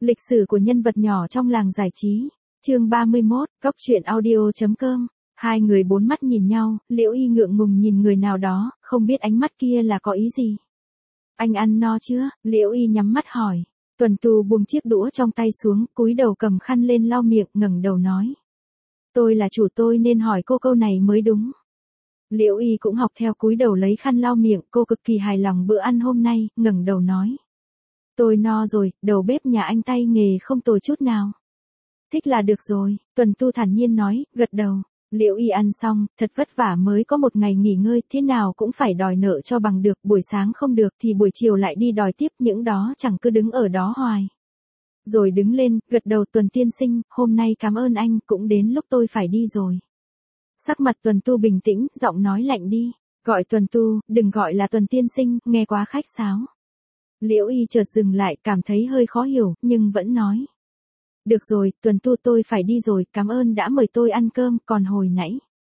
Lịch sử của nhân vật nhỏ trong làng giải trí. Chương 31, Cốc truyện audio.com. Hai người bốn mắt nhìn nhau, Liễu Y ngượng ngùng nhìn người nào đó, không biết ánh mắt kia là có ý gì. Anh ăn no chưa? Liễu Y nhắm mắt hỏi. Tuần Tu buông chiếc đũa trong tay xuống, cúi đầu cầm khăn lên lau miệng, ngẩng đầu nói. Tôi là chủ tôi nên hỏi cô câu này mới đúng. Liễu Y cũng học theo cúi đầu lấy khăn lau miệng, cô cực kỳ hài lòng bữa ăn hôm nay, ngẩng đầu nói. Tôi no rồi, đầu bếp nhà anh tay nghề không tồi chút nào. Thích là được rồi, Tuần Tu thản nhiên nói, gật đầu. Liễu Y ăn xong, thật vất vả mới có một ngày nghỉ ngơi, thế nào cũng phải đòi nợ cho bằng được, buổi sáng không được thì buổi chiều lại đi đòi tiếp, những đó chẳng cứ đứng ở đó hoài. Rồi đứng lên, gật đầu. Tuần tiên sinh, hôm nay cảm ơn anh, cũng đến lúc tôi phải đi rồi. Sắc mặt Tuần Tu bình tĩnh, giọng nói lạnh đi. Gọi Tuần Tu, đừng gọi là Tuần tiên sinh, nghe quá khách sáo. Liễu Y chợt dừng lại, cảm thấy hơi khó hiểu, nhưng vẫn nói. Được rồi, Tuần Tu, tôi phải đi rồi, cảm ơn đã mời tôi ăn cơm, còn hồi nãy.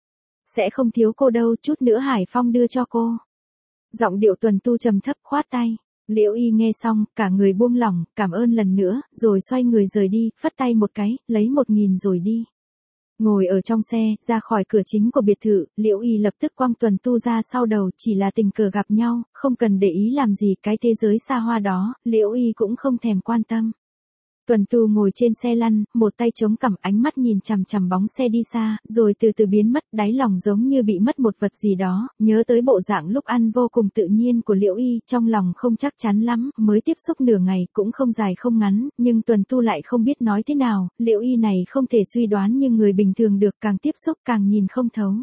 Sẽ không thiếu cô đâu, chút nữa Hải Phong đưa cho cô. Giọng điệu Tuần Tu trầm thấp, khoát tay. Liễu Y nghe xong, cả người buông lỏng, cảm ơn lần nữa, rồi xoay người rời đi, phất tay một cái, lấy 1.000 rồi đi. Ngồi ở trong xe, ra khỏi cửa chính của biệt thự, Liễu Y lập tức quăng Tuần Tu ra sau đầu, chỉ là tình cờ gặp nhau, không cần để ý làm gì cái thế giới xa hoa đó, Liễu Y cũng không thèm quan tâm. Tuần Tu ngồi trên xe lăn, một tay chống cằm, ánh mắt nhìn chằm chằm bóng xe đi xa, rồi từ từ biến mất, đáy lòng giống như bị mất một vật gì đó, nhớ tới bộ dạng lúc ăn vô cùng tự nhiên của Liễu Y, trong lòng không chắc chắn lắm, mới tiếp xúc nửa ngày, cũng không dài không ngắn, nhưng Tuần Tu lại không biết nói thế nào, Liễu Y này không thể suy đoán như người bình thường được, càng tiếp xúc càng nhìn không thấu.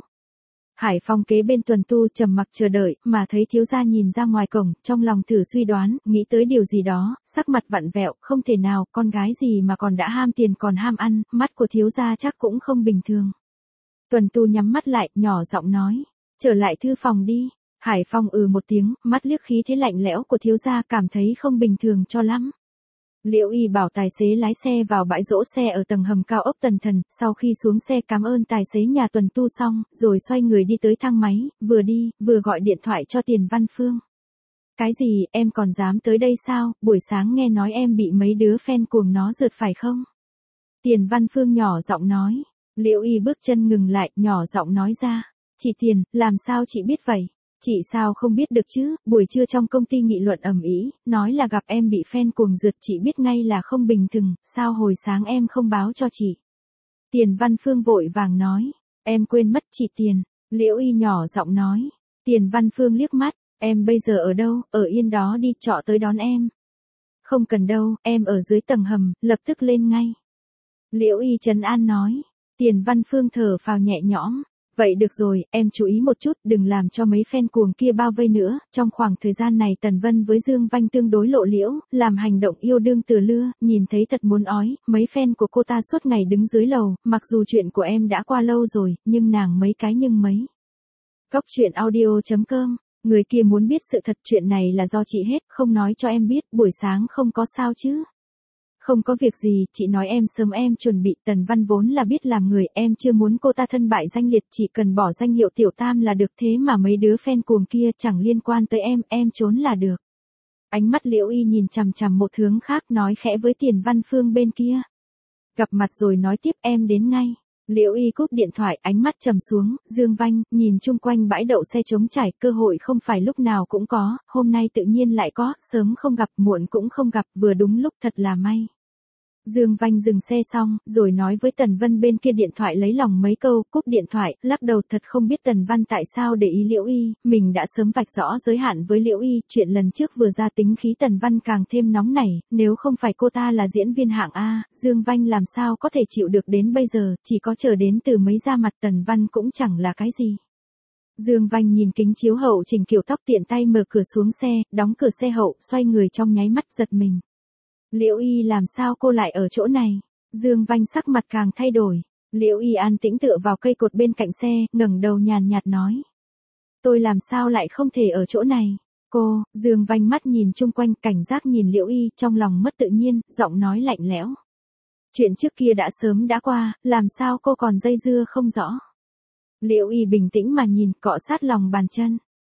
Hải Phong kế bên Tuần Tu trầm mặc chờ đợi, mà thấy thiếu gia nhìn ra ngoài cổng, trong lòng thử suy đoán, nghĩ tới điều gì đó, sắc mặt vặn vẹo, không thể nào, con gái gì mà còn đã ham tiền còn ham ăn, mắt của thiếu gia chắc cũng không bình thường. Tuần Tu nhắm mắt lại, nhỏ giọng nói, trở lại thư phòng đi. Hải Phong một tiếng, mắt liếc khí thế lạnh lẽo của thiếu gia, cảm thấy không bình thường cho lắm. Liễu Y bảo tài xế lái xe vào bãi đỗ xe ở tầng hầm cao ốc Tần Thần, sau khi xuống xe cảm ơn tài xế nhà Tuần Tu xong, rồi xoay người đi tới thang máy, vừa đi, vừa gọi điện thoại cho Tiền Văn Phương. Cái gì, em còn dám tới đây sao, buổi sáng nghe nói em bị mấy đứa fan cuồng nó rượt phải không? Tiền Văn Phương nhỏ giọng nói. Liễu Y bước chân ngừng lại, nhỏ giọng nói ra. Chị Tiền, làm sao chị biết vậy? Chị sao không biết được chứ, buổi trưa trong công ty nghị luận ầm ĩ, nói là gặp em bị fan cuồng rượt, chị biết ngay là không bình thường, sao hồi sáng em không báo cho chị? Tiền Văn Phương vội vàng nói, em quên mất chị Tiền. Liễu Y nhỏ giọng nói. Tiền Văn Phương liếc mắt, em bây giờ ở đâu, ở yên đó đi, trọ tới đón em. Không cần đâu, em ở dưới tầng hầm, lập tức lên ngay. Liễu Y trấn an nói. Tiền Văn Phương thở phào nhẹ nhõm. Vậy được rồi, em chú ý một chút, đừng làm cho mấy fan cuồng kia bao vây nữa, trong khoảng thời gian này Tần Vân với Dương Vanh tương đối lộ liễu, làm hành động yêu đương từ lưa, nhìn thấy thật muốn ói, mấy fan của cô ta suốt ngày đứng dưới lầu, mặc dù chuyện của em đã qua lâu rồi, nhưng nàng mấy cái nhưng mấy. Cốc truyện audio.com, người kia muốn biết sự thật, chuyện này là do chị hết, không nói cho em biết, buổi sáng không có sao chứ. Không có việc gì, chị nói em sớm em chuẩn bị. Tần Văn vốn là biết làm người, em chưa muốn cô ta thân bại danh liệt, chỉ cần bỏ danh hiệu tiểu tam là được, thế mà mấy đứa fan cuồng kia chẳng liên quan tới em trốn là được. Ánh mắt Liễu Y nhìn chằm chằm một hướng khác, nói khẽ với Tiền Văn Phương bên kia. Gặp mặt rồi nói tiếp, em đến ngay. Liễu Y cúp điện thoại, ánh mắt trầm xuống, Dương Vanh, nhìn chung quanh bãi đậu xe trống trải, cơ hội không phải lúc nào cũng có, hôm nay tự nhiên lại có, sớm không gặp, muộn cũng không gặp, vừa đúng lúc, thật là may. Dương Vanh dừng xe xong, rồi nói với Tần Vân bên kia điện thoại lấy lòng mấy câu, cúp điện thoại, lắc đầu, thật không biết Tần Văn tại sao để ý Liễu Y, mình đã sớm vạch rõ giới hạn với Liễu Y, chuyện lần trước vừa ra tính khí Tần Văn càng thêm nóng nảy, nếu không phải cô ta là diễn viên hạng A, Dương Vanh làm sao có thể chịu được đến bây giờ, chỉ có chờ đến từ mấy ra mặt Tần Văn cũng chẳng là cái gì. Dương Vanh nhìn kính chiếu hậu chỉnh kiểu tóc, tiện tay mở cửa xuống xe, đóng cửa xe hậu, xoay người trong nháy mắt giật mình. Liễu Y, làm sao cô lại ở chỗ này? Dương Vanh sắc mặt càng thay đổi. Liễu Y an tĩnh tựa vào cây cột bên cạnh xe, ngẩng đầu nhàn nhạt nói. Tôi làm sao lại không thể ở chỗ này? Cô, Dương Vanh mắt nhìn chung quanh, cảnh giác nhìn Liễu Y, trong lòng mất tự nhiên, giọng nói lạnh lẽo. Chuyện trước kia đã sớm đã qua, làm sao cô còn dây dưa không rõ? Liễu Y bình tĩnh mà nhìn, cọ sát lòng bàn chân.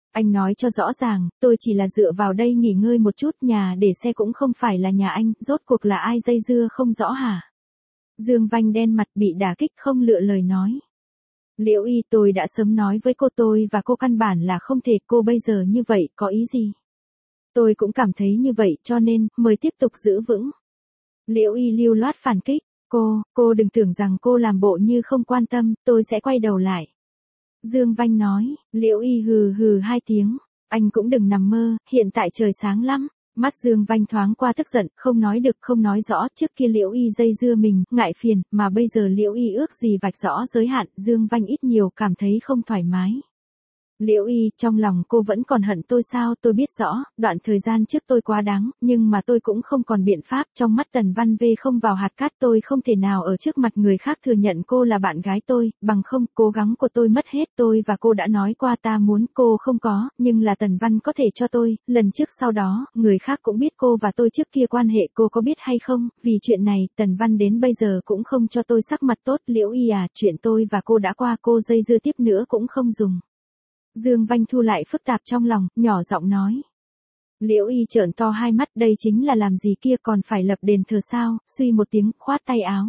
Anh nói cho rõ ràng, tôi chỉ là dựa vào đây nghỉ ngơi một chút, nhà để xe cũng không phải là nhà anh, rốt cuộc là ai dây dưa không rõ hả? Dương Vanh đen mặt bị đả kích không lựa lời nói. Liễu Y, tôi đã sớm nói với cô tôi và cô căn bản là không thể, cô bây giờ như vậy có ý gì? Tôi cũng cảm thấy như vậy cho nên, mới tiếp tục giữ vững. Liễu Y lưu loát phản kích, cô đừng tưởng rằng cô làm bộ như không quan tâm, tôi sẽ quay đầu lại. Dương Vanh nói, Liễu Y hừ hừ hai tiếng, anh cũng đừng nằm mơ, hiện tại trời sáng lắm. Mắt Dương Vanh thoáng qua tức giận, không nói được không nói rõ, trước kia Liễu Y dây dưa mình, ngại phiền, mà bây giờ Liễu Y ước gì vạch rõ giới hạn, Dương Vanh ít nhiều cảm thấy không thoải mái. Liễu Y, trong lòng cô vẫn còn hận tôi sao? Tôi biết rõ, đoạn thời gian trước tôi quá đáng, nhưng mà tôi cũng không còn biện pháp, trong mắt Tần Văn V không vào hạt cát, tôi không thể nào ở trước mặt người khác thừa nhận cô là bạn gái tôi, bằng không, cố gắng của tôi mất hết, tôi và cô đã nói qua ta muốn, cô không có, nhưng là Tần Văn có thể cho tôi, lần trước sau đó, người khác cũng biết cô và tôi trước kia quan hệ, cô có biết hay không? Vì chuyện này, Tần Văn đến bây giờ cũng không cho tôi sắc mặt tốt. Liễu Y à, chuyện tôi và cô đã qua, cô dây dưa tiếp nữa cũng không dùng. Dương Vanh thu lại phức tạp trong lòng, nhỏ giọng nói. Liễu Y trợn to hai mắt, đây chính là làm gì kia, còn phải lập đền thờ sao? Suy một tiếng, khoát tay áo.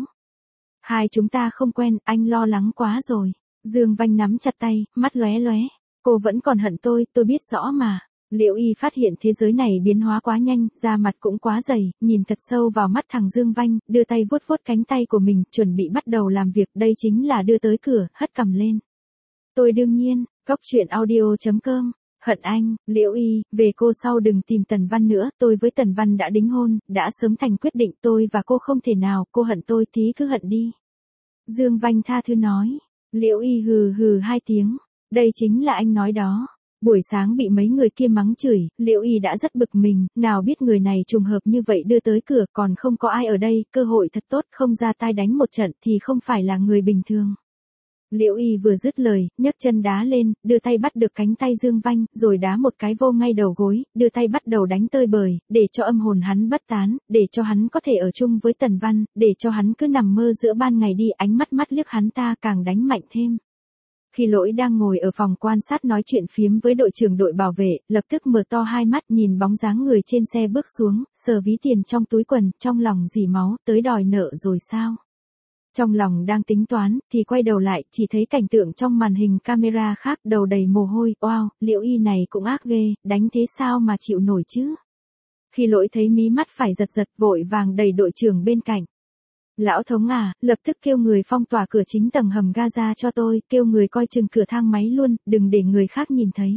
Hai chúng ta không quen, anh lo lắng quá rồi. Dương Vanh nắm chặt tay, mắt lóe lóe. Cô vẫn còn hận tôi biết rõ mà. Liễu Y phát hiện thế giới này biến hóa quá nhanh, da mặt cũng quá dày, nhìn thật sâu vào mắt thằng Dương Vanh, đưa tay vuốt vuốt cánh tay của mình, chuẩn bị bắt đầu làm việc, đây chính là đưa tới cửa, hất cằm lên. Tôi đương nhiên, Cốc truyện audio.com, hận anh, Liễu Y, về cô sau đừng tìm Tần Văn nữa, tôi với Tần Văn đã đính hôn, đã sớm thành quyết định, tôi và cô không thể nào, cô hận tôi tí cứ hận đi. Dương Vanh tha thứ nói, Liễu Y hừ hừ hai tiếng, đây chính là anh nói đó. Buổi sáng bị mấy người kia mắng chửi, Liễu Y đã rất bực mình, nào biết người này trùng hợp như vậy đưa tới cửa, còn không có ai ở đây, cơ hội thật tốt, không ra tay đánh một trận thì không phải là người bình thường. Liễu Y vừa dứt lời, nhấc chân đá lên, đưa tay bắt được cánh tay Dương Vanh, rồi đá một cái vô ngay đầu gối, đưa tay bắt đầu đánh tơi bời, để cho âm hồn hắn bất tán, để cho hắn có thể ở chung với Tần Văn, để cho hắn cứ nằm mơ giữa ban ngày đi, ánh mắt mắt liếc hắn ta càng đánh mạnh thêm. Khi Lỗi đang ngồi ở phòng quan sát nói chuyện phiếm với đội trưởng đội bảo vệ, lập tức mở to hai mắt nhìn bóng dáng người trên xe bước xuống, sờ ví tiền trong túi quần, trong lòng dỉ máu, tới đòi nợ rồi sao? Trong lòng đang tính toán, thì quay đầu lại, chỉ thấy cảnh tượng trong màn hình camera khác, đầu đầy mồ hôi, wow, Liễu Y này cũng ác ghê, đánh thế sao mà chịu nổi chứ? Khi Lỗi thấy mí mắt phải giật giật, vội vàng đẩy đội trưởng bên cạnh. Lão thống à, lập tức kêu người phong tỏa cửa chính tầng hầm Gaza cho tôi, kêu người coi chừng cửa thang máy luôn, đừng để người khác nhìn thấy.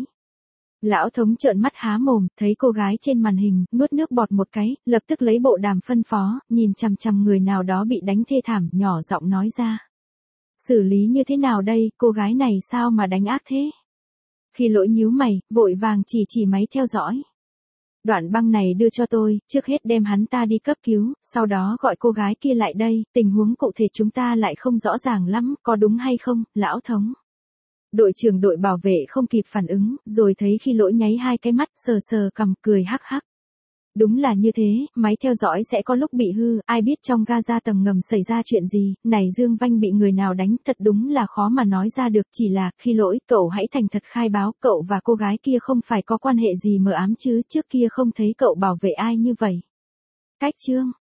Lão thống trợn mắt há mồm, thấy cô gái trên màn hình, nuốt nước bọt một cái, lập tức lấy bộ đàm phân phó, nhìn chằm chằm người nào đó bị đánh thê thảm, nhỏ giọng nói ra. Xử lý như thế nào đây, cô gái này sao mà đánh ác thế? Khi Lỗi nhíu mày, vội vàng chỉ máy theo dõi. Đoạn băng này đưa cho tôi, trước hết đem hắn ta đi cấp cứu, sau đó gọi cô gái kia lại đây, tình huống cụ thể chúng ta lại không rõ ràng lắm, có đúng hay không, lão thống? Đội trưởng đội bảo vệ không kịp phản ứng, rồi thấy Khi Lỗi nháy hai cái mắt, sờ sờ cằm, cười hắc hắc. Đúng là như thế, máy theo dõi sẽ có lúc bị hư, ai biết trong Gaza tầng ngầm xảy ra chuyện gì, này Dương Vanh bị người nào đánh, thật đúng là khó mà nói ra được, chỉ là, Khi Lỗi, cậu hãy thành thật khai báo, cậu và cô gái kia không phải có quan hệ gì mờ ám chứ, trước kia không thấy cậu bảo vệ ai như vậy. Cách chương